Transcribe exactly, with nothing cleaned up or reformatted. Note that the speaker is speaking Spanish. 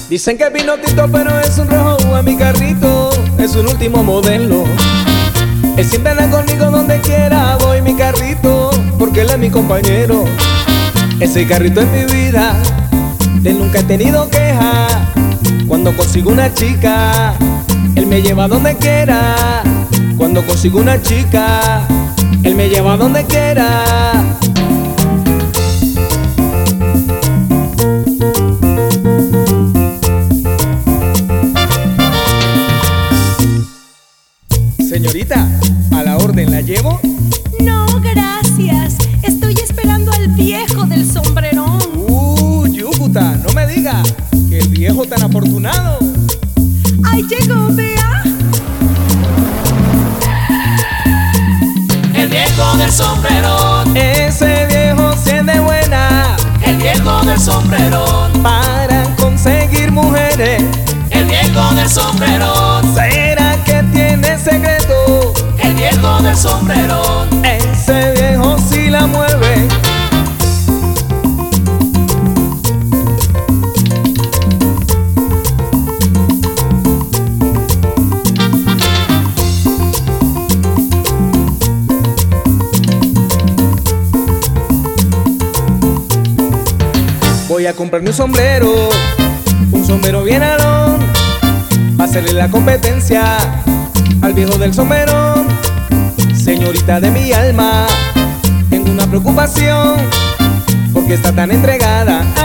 Dicen que es vino tinto, pero es un rojo a mi carrito, es un último modelo. Él siempre anda conmigo donde quiera voy, mi carrito, porque él es mi compañero. Ese carrito es mi vida, de él nunca he tenido queja. Cuando consigo una chica, él me lleva donde quiera. Cuando consigo una chica, él me lleva donde quiera. Señorita, ¿a la orden la llevo? No, gracias. Estoy esperando al viejo del sombrerón. Uh, Yucuta, no me diga que el viejo tan afortunado. Ahí llegó, vea. El viejo del sombrerón. Ese viejo siente buena. El viejo del sombrerón. Para conseguir mujeres. El viejo del sombrerón. ¿Será que tiene secreto? El viejo del sombrerón. Ese viejo sí la mueve. Voy a comprarme un sombrero, un sombrero bien alón, para hacerle la competencia al viejo del sombrerón. Señorita de mi alma, tengo una preocupación, porque está tan entregada